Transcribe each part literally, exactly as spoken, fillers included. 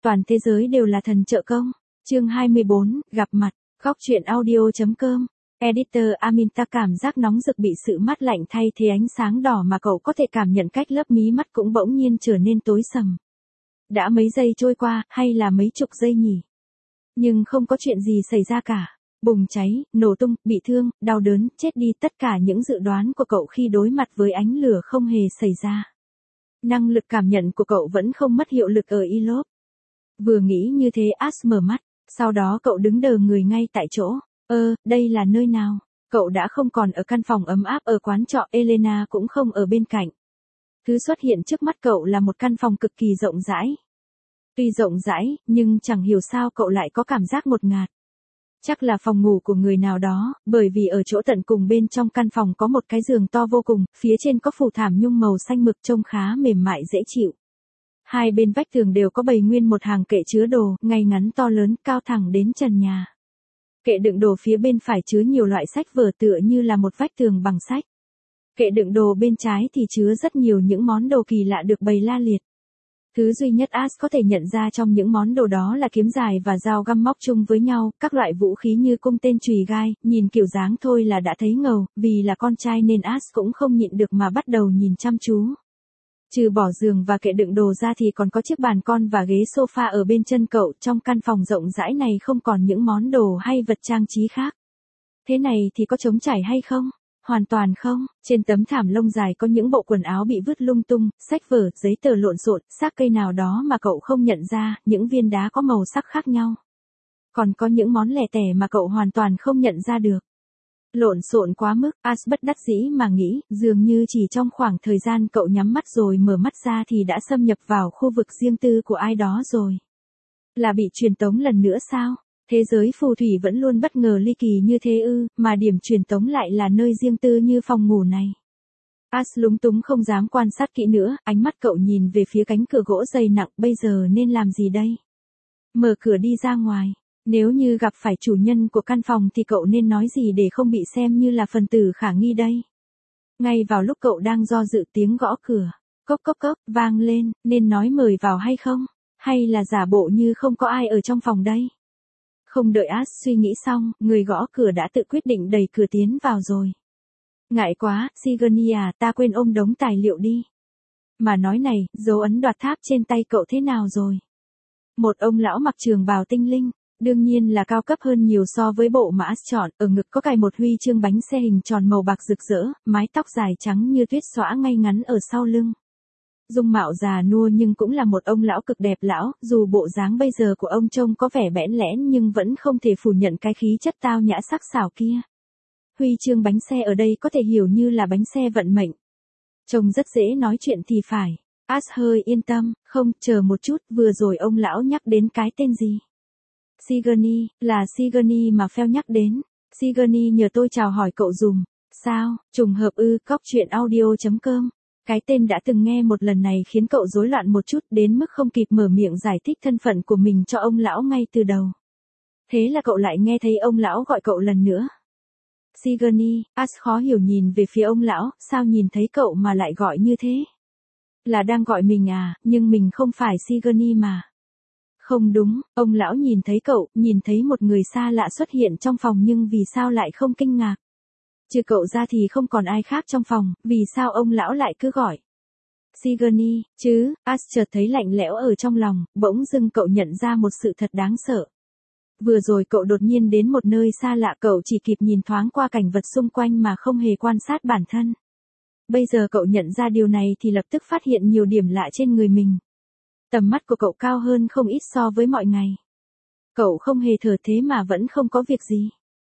toàn thế giới đều là thần trợ công. Chương hai mươi bốn, gặp mặt, góc truyện audio.com. Editor Aminta cảm giác nóng rực bị sự mát lạnh thay thế ánh sáng đỏ mà cậu có thể cảm nhận cách lớp mí mắt cũng bỗng nhiên trở nên tối sầm. Đã mấy giây trôi qua, hay là mấy chục giây nhỉ? Nhưng không có chuyện gì xảy ra cả. Bùng cháy, nổ tung, bị thương, đau đớn, chết đi, tất cả những dự đoán của cậu khi đối mặt với ánh lửa không hề xảy ra. Năng lực cảm nhận của cậu vẫn không mất hiệu lực ở Elop. Vừa nghĩ như thế Ash mở mắt, sau đó cậu đứng đờ người ngay tại chỗ. Ơ, đây là nơi nào? Cậu đã không còn ở căn phòng ấm áp ở quán trọ, Elena cũng không ở bên cạnh. Thứ xuất hiện trước mắt cậu là một căn phòng cực kỳ rộng rãi. Tuy rộng rãi, nhưng chẳng hiểu sao cậu lại có cảm giác ngột ngạt. Chắc là phòng ngủ của người nào đó, bởi vì ở chỗ tận cùng bên trong căn phòng có một cái giường to vô cùng, phía trên có phủ thảm nhung màu xanh mực trông khá mềm mại dễ chịu. Hai bên vách tường đều có bày nguyên một hàng kệ chứa đồ, ngay ngắn to lớn, cao thẳng đến trần nhà. Kệ đựng đồ phía bên phải chứa nhiều loại sách vở tựa như là một vách tường bằng sách. Kệ đựng đồ bên trái thì chứa rất nhiều những món đồ kỳ lạ được bày la liệt. Thứ duy nhất Ash có thể nhận ra trong những món đồ đó là kiếm dài và dao găm móc chung với nhau, các loại vũ khí như cung tên chùy gai, nhìn kiểu dáng thôi là đã thấy ngầu, vì là con trai nên Ash cũng không nhịn được mà bắt đầu nhìn chăm chú. Trừ bỏ giường và kệ đựng đồ ra thì còn có chiếc bàn con và ghế sofa ở bên chân cậu, trong căn phòng rộng rãi này không còn những món đồ hay vật trang trí khác. Thế này thì có trống trải hay không? Hoàn toàn không, trên tấm thảm lông dài có những bộ quần áo bị vứt lung tung, sách vở, giấy tờ lộn xộn, xác cây nào đó mà cậu không nhận ra, những viên đá có màu sắc khác nhau. Còn có những món lẻ tẻ mà cậu hoàn toàn không nhận ra được. Lộn xộn quá mức, Ash bất đắc dĩ mà nghĩ, dường như chỉ trong khoảng thời gian cậu nhắm mắt rồi mở mắt ra thì đã xâm nhập vào khu vực riêng tư của ai đó rồi. Là bị truyền tống lần nữa sao? Thế giới phù thủy vẫn luôn bất ngờ ly kỳ như thế ư, mà điểm truyền tống lại là nơi riêng tư như phòng ngủ này. Ash lúng túng không dám quan sát kỹ nữa, ánh mắt cậu nhìn về phía cánh cửa gỗ dày nặng, bây giờ nên làm gì đây? Mở cửa đi ra ngoài. Nếu như gặp phải chủ nhân của căn phòng thì cậu nên nói gì để không bị xem như là phần tử khả nghi đây? Ngay vào lúc cậu đang do dự tiếng gõ cửa, cốc cốc cốc, vang lên, nên nói mời vào hay không? Hay là giả bộ như không có ai ở trong phòng đây? Không đợi Ash suy nghĩ xong, người gõ cửa đã tự quyết định đẩy cửa tiến vào rồi. Ngại quá, Sigourney à, ta quên ôm đống tài liệu đi. Mà nói này, dấu ấn đoạt tháp trên tay cậu thế nào rồi? Một ông lão mặc trường bào tinh linh, đương nhiên là cao cấp hơn nhiều so với bộ mà Ash chọn, ở ngực có cài một huy chương bánh xe hình tròn màu bạc rực rỡ, mái tóc dài trắng như tuyết xõa ngay ngắn ở sau lưng. Dung mạo già nua nhưng cũng là một ông lão cực đẹp lão, dù bộ dáng bây giờ của ông trông có vẻ bẽn lẽn nhưng vẫn không thể phủ nhận cái khí chất tao nhã sắc sảo kia. Huy chương bánh xe ở đây có thể hiểu như là bánh xe vận mệnh. Trông rất dễ nói chuyện thì phải. Ash hơi yên tâm, không, chờ một chút, vừa rồi ông lão nhắc đến cái tên gì? Sigourney, là Sigourney mà Phèo nhắc đến. Sigourney nhờ tôi chào hỏi cậu dùm. Sao, trùng hợp ư, góc truyện audio.com. Cái tên đã từng nghe một lần này khiến cậu rối loạn một chút đến mức không kịp mở miệng giải thích thân phận của mình cho ông lão ngay từ đầu. Thế là cậu lại nghe thấy ông lão gọi cậu lần nữa. Sigourney, Ash khó hiểu nhìn về phía ông lão, sao nhìn thấy cậu mà lại gọi như thế? Là đang gọi mình à, nhưng mình không phải Sigourney mà. Không đúng, ông lão nhìn thấy cậu, nhìn thấy một người xa lạ xuất hiện trong phòng nhưng vì sao lại không kinh ngạc? Trừ cậu ra thì không còn ai khác trong phòng, vì sao ông lão lại cứ gọi Sigourney, chứ? Ash chợt thấy lạnh lẽo ở trong lòng, bỗng dưng cậu nhận ra một sự thật đáng sợ. Vừa rồi cậu đột nhiên đến một nơi xa lạ, cậu chỉ kịp nhìn thoáng qua cảnh vật xung quanh mà không hề quan sát bản thân. Bây giờ cậu nhận ra điều này thì lập tức phát hiện nhiều điểm lạ trên người mình. Tầm mắt của cậu cao hơn không ít so với mọi ngày. Cậu không hề thở thế mà vẫn không có việc gì.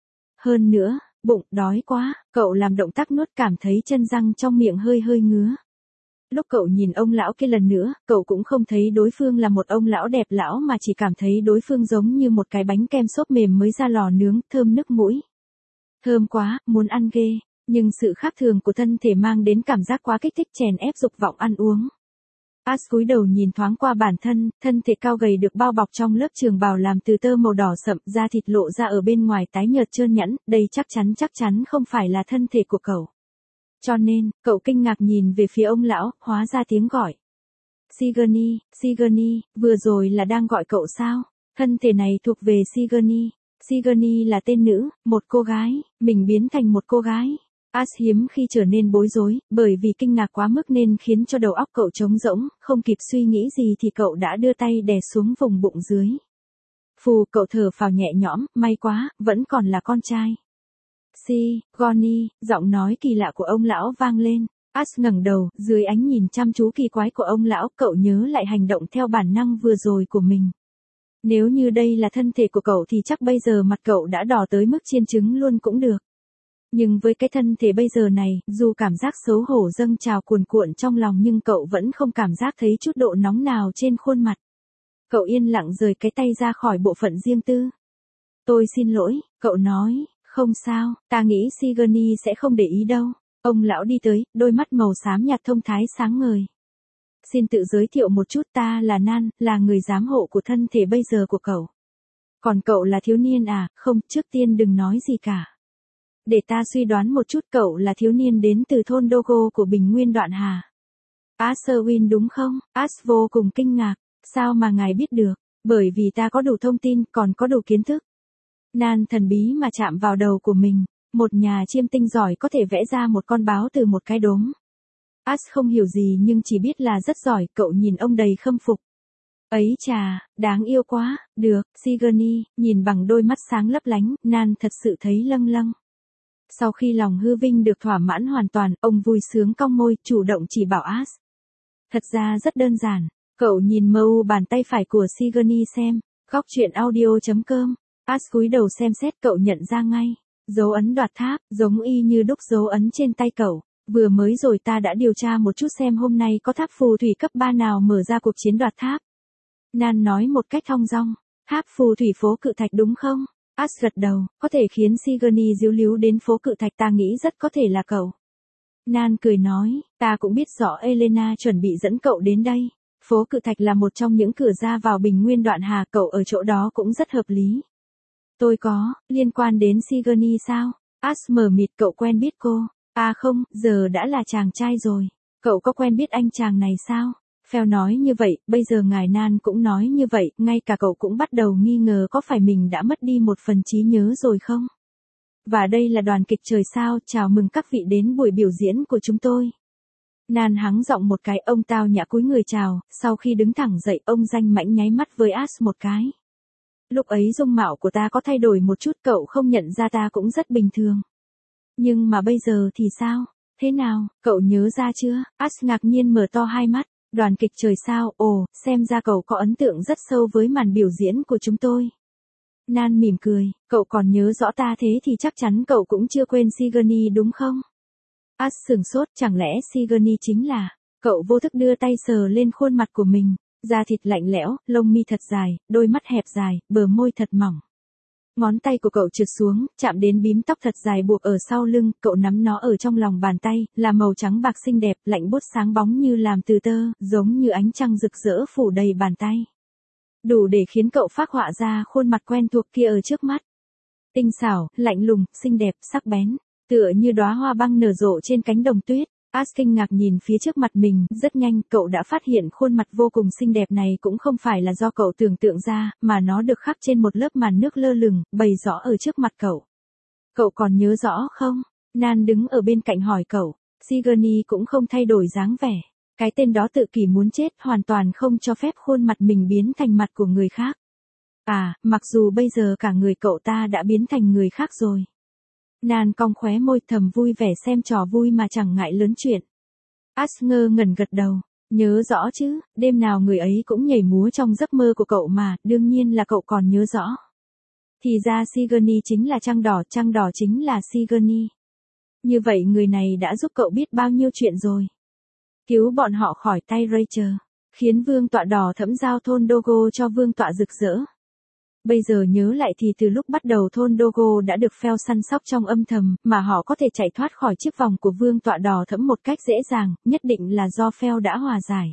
Hơn nữa, bụng đói quá, cậu làm động tác nuốt cảm thấy chân răng trong miệng hơi hơi ngứa. Lúc cậu nhìn ông lão kia lần nữa, cậu cũng không thấy đối phương là một ông lão đẹp lão mà chỉ cảm thấy đối phương giống như một cái bánh kem xốp mềm mới ra lò nướng, thơm nức mũi. Thơm quá, muốn ăn ghê, nhưng sự khác thường của thân thể mang đến cảm giác quá kích thích chèn ép dục vọng ăn uống. Ash cúi đầu nhìn thoáng qua bản thân, thân thể cao gầy được bao bọc trong lớp trường bào làm từ tơ màu đỏ sậm, da thịt lộ ra ở bên ngoài tái nhợt trơn nhẵn, đây chắc chắn chắc chắn không phải là thân thể của cậu. Cho nên, cậu kinh ngạc nhìn về phía ông lão, hóa ra tiếng gọi Sigourney, Sigourney, vừa rồi là đang gọi cậu sao? Thân thể này thuộc về Sigourney. Sigourney là tên nữ, một cô gái, mình biến thành một cô gái. Ash hiếm khi trở nên bối rối, bởi vì kinh ngạc quá mức nên khiến cho đầu óc cậu trống rỗng, không kịp suy nghĩ gì thì cậu đã đưa tay đè xuống vùng bụng dưới. Phù, cậu thở phào nhẹ nhõm, may quá, vẫn còn là con trai. Sigourney, giọng nói kỳ lạ của ông lão vang lên. Ash ngẩng đầu, dưới ánh nhìn chăm chú kỳ quái của ông lão, cậu nhớ lại hành động theo bản năng vừa rồi của mình. Nếu như đây là thân thể của cậu thì chắc bây giờ mặt cậu đã đỏ tới mức chiên trứng luôn cũng được. Nhưng với cái thân thể bây giờ này, dù cảm giác xấu hổ dâng trào cuồn cuộn trong lòng nhưng cậu vẫn không cảm giác thấy chút độ nóng nào trên khuôn mặt. Cậu yên lặng rời cái tay ra khỏi bộ phận riêng tư. Tôi xin lỗi, cậu nói, không sao, ta nghĩ Sigourney sẽ không để ý đâu. Ông lão đi tới, đôi mắt màu xám nhạt thông thái sáng ngời. Xin tự giới thiệu một chút, ta là Nan, là người giám hộ của thân thể bây giờ của cậu. Còn cậu là thiếu niên à? Không, trước tiên đừng nói gì cả. Để ta suy đoán một chút, cậu là thiếu niên đến từ thôn Dogo của Bình Nguyên Đoạn Hà. Asherwin đúng không? Ash vô cùng kinh ngạc. Sao mà ngài biết được? Bởi vì ta có đủ thông tin, còn có đủ kiến thức. Nan thần bí mà chạm vào đầu của mình. Một nhà chiêm tinh giỏi có thể vẽ ra một con báo từ một cái đốm. Ash không hiểu gì nhưng chỉ biết là rất giỏi, cậu nhìn ông đầy khâm phục. Ấy chà, đáng yêu quá, được, Sigourney, nhìn bằng đôi mắt sáng lấp lánh, Nan thật sự thấy lâng lâng. Sau khi lòng hư vinh được thỏa mãn hoàn toàn, ông vui sướng cong môi, chủ động chỉ bảo Ash. Thật ra rất đơn giản, cậu nhìn mờ u bàn tay phải của Sigourney xem, góc truyện audio chấm com. Ash cúi đầu xem xét, cậu nhận ra ngay. Dấu ấn đoạt tháp, giống y như đúc dấu ấn trên tay cậu. Vừa mới rồi ta đã điều tra một chút xem hôm nay có tháp phù thủy cấp ba nào mở ra cuộc chiến đoạt tháp. Nan nói một cách thong dong. Tháp phù thủy phố cự thạch đúng không? Ash gật đầu, có thể khiến Sigourney díu líu đến phố cự thạch, ta nghĩ rất có thể là cậu. Nan cười nói, ta cũng biết rõ Elena chuẩn bị dẫn cậu đến đây. Phố cự thạch là một trong những cửa ra vào Bình Nguyên Đoạn Hà, cậu ở chỗ đó cũng rất hợp lý. Tôi có, liên quan đến Sigourney sao? Ash mờ mịt, cậu quen biết cô? À không, giờ đã là chàng trai rồi. Cậu có quen biết anh chàng này sao? Phèo nói như vậy, bây giờ ngài Nan cũng nói như vậy, ngay cả cậu cũng bắt đầu nghi ngờ có phải mình đã mất đi một phần trí nhớ rồi không? Và đây là đoàn kịch trời sao, chào mừng các vị đến buổi biểu diễn của chúng tôi. Nan hắng giọng một cái, ông tao nhã cúi người chào, sau khi đứng thẳng dậy, ông danh mãnh nháy mắt với Ash một cái. Lúc ấy dung mạo của ta có thay đổi một chút, cậu không nhận ra ta cũng rất bình thường. Nhưng mà bây giờ thì sao? Thế nào, cậu nhớ ra chưa? Ash ngạc nhiên mở to hai mắt. Đoàn kịch trời sao, ồ, xem ra cậu có ấn tượng rất sâu với màn biểu diễn của chúng tôi. Nan mỉm cười, cậu còn nhớ rõ ta thế thì chắc chắn cậu cũng chưa quên Sigourney đúng không? Ash sửng sốt, chẳng lẽ Sigourney chính là... Cậu vô thức đưa tay sờ lên khuôn mặt của mình, da thịt lạnh lẽo, lông mi thật dài, đôi mắt hẹp dài, bờ môi thật mỏng. Ngón tay của cậu trượt xuống, chạm đến bím tóc thật dài buộc ở sau lưng, cậu nắm nó ở trong lòng bàn tay, là màu trắng bạc xinh đẹp, lạnh buốt sáng bóng như làm từ tơ, giống như ánh trăng rực rỡ phủ đầy bàn tay. Đủ để khiến cậu phác họa ra khuôn mặt quen thuộc kia ở trước mắt. Tinh xảo, lạnh lùng, xinh đẹp, sắc bén, tựa như đóa hoa băng nở rộ trên cánh đồng tuyết. Ash kinh ngạc nhìn phía trước mặt mình, rất nhanh cậu đã phát hiện khuôn mặt vô cùng xinh đẹp này cũng không phải là do cậu tưởng tượng ra, mà nó được khắc trên một lớp màn nước lơ lửng, bày rõ ở trước mặt cậu. Cậu còn nhớ rõ không? Nan đứng ở bên cạnh hỏi cậu. Sigourney cũng không thay đổi dáng vẻ. Cái tên đó tự kỷ muốn chết, hoàn toàn không cho phép khuôn mặt mình biến thành mặt của người khác. À, mặc dù bây giờ cả người cậu ta đã biến thành người khác rồi. Nan cong khóe môi, thầm vui vẻ xem trò vui mà chẳng ngại lớn chuyện. Ash ngơ ngẩn gật đầu, nhớ rõ chứ, đêm nào người ấy cũng nhảy múa trong giấc mơ của cậu mà, đương nhiên là cậu còn nhớ rõ. Thì ra Sigourney chính là trăng đỏ, trăng đỏ chính là Sigourney. Như vậy người này đã giúp cậu biết bao nhiêu chuyện rồi. Cứu bọn họ khỏi tay Rachel, khiến vương tọa đỏ thẫm giao thôn Dogo cho vương tọa rực rỡ. Bây giờ nhớ lại thì từ lúc bắt đầu thôn Dogo đã được Phèo săn sóc trong âm thầm, mà họ có thể chạy thoát khỏi chiếc vòng của vương tọa đỏ thẫm một cách dễ dàng, nhất định là do Phèo đã hòa giải.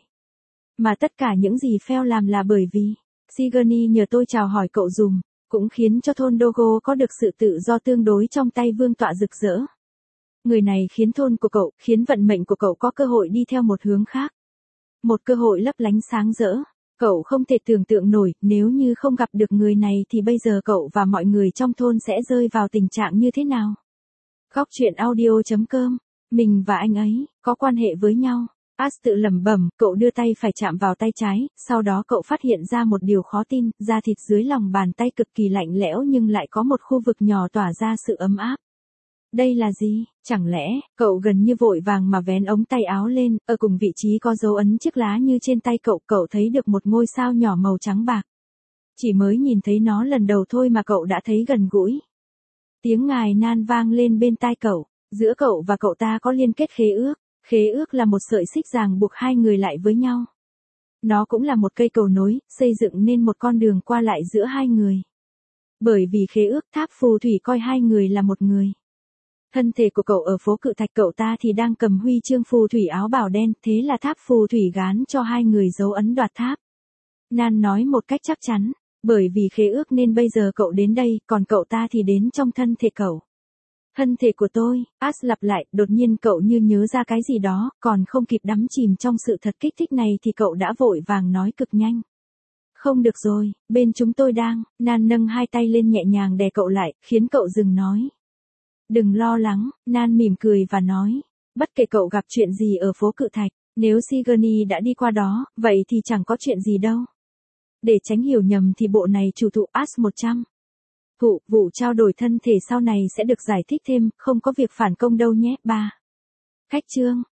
Mà tất cả những gì Phèo làm là bởi vì Sigourney nhờ tôi chào hỏi cậu dùm, cũng khiến cho thôn Dogo có được sự tự do tương đối trong tay vương tọa rực rỡ. Người này khiến thôn của cậu, khiến vận mệnh của cậu có cơ hội đi theo một hướng khác. Một cơ hội lấp lánh sáng rỡ. Cậu không thể tưởng tượng nổi, nếu như không gặp được người này thì bây giờ cậu và mọi người trong thôn sẽ rơi vào tình trạng như thế nào? Góc truyện audio chấm com. Mình và anh ấy, có quan hệ với nhau. As tự lẩm bẩm, cậu đưa tay phải chạm vào tay trái, sau đó cậu phát hiện ra một điều khó tin, da thịt dưới lòng bàn tay cực kỳ lạnh lẽo nhưng lại có một khu vực nhỏ tỏa ra sự ấm áp. Đây là gì? Chẳng lẽ, cậu gần như vội vàng mà vén ống tay áo lên, ở cùng vị trí có dấu ấn chiếc lá như trên tay cậu, cậu thấy được một ngôi sao nhỏ màu trắng bạc. Chỉ mới nhìn thấy nó lần đầu thôi mà cậu đã thấy gần gũi. Tiếng ngài nan vang lên bên tai cậu, giữa cậu và cậu ta có liên kết khế ước, khế ước là một sợi xích ràng buộc hai người lại với nhau. Nó cũng là một cây cầu nối, xây dựng nên một con đường qua lại giữa hai người. Bởi vì khế ước, tháp phù thủy coi hai người là một người. Thân thể của cậu ở phố Cự Thạch, cậu ta thì đang cầm huy chương phù thủy áo bào đen, thế là tháp phù thủy gán cho hai người dấu ấn đoạt tháp. Nan nói một cách chắc chắn, bởi vì khế ước nên bây giờ cậu đến đây, còn cậu ta thì đến trong thân thể cậu. Thân thể của tôi, As lặp lại, đột nhiên cậu như nhớ ra cái gì đó, còn không kịp đắm chìm trong sự thật kích thích này thì cậu đã vội vàng nói cực nhanh. Không được rồi, bên chúng tôi đang, Nan nâng hai tay lên nhẹ nhàng đè cậu lại, khiến cậu dừng nói. Đừng lo lắng, Nan mỉm cười và nói, bất kể cậu gặp chuyện gì ở phố Cự Thạch, nếu Sigourney đã đi qua đó, vậy thì chẳng có chuyện gì đâu. Để tránh hiểu nhầm thì bộ này chủ thụ As một trăm. Thụ, vụ trao đổi thân thể sau này sẽ được giải thích thêm, không có việc phản công đâu nhé. ba. Khách chương.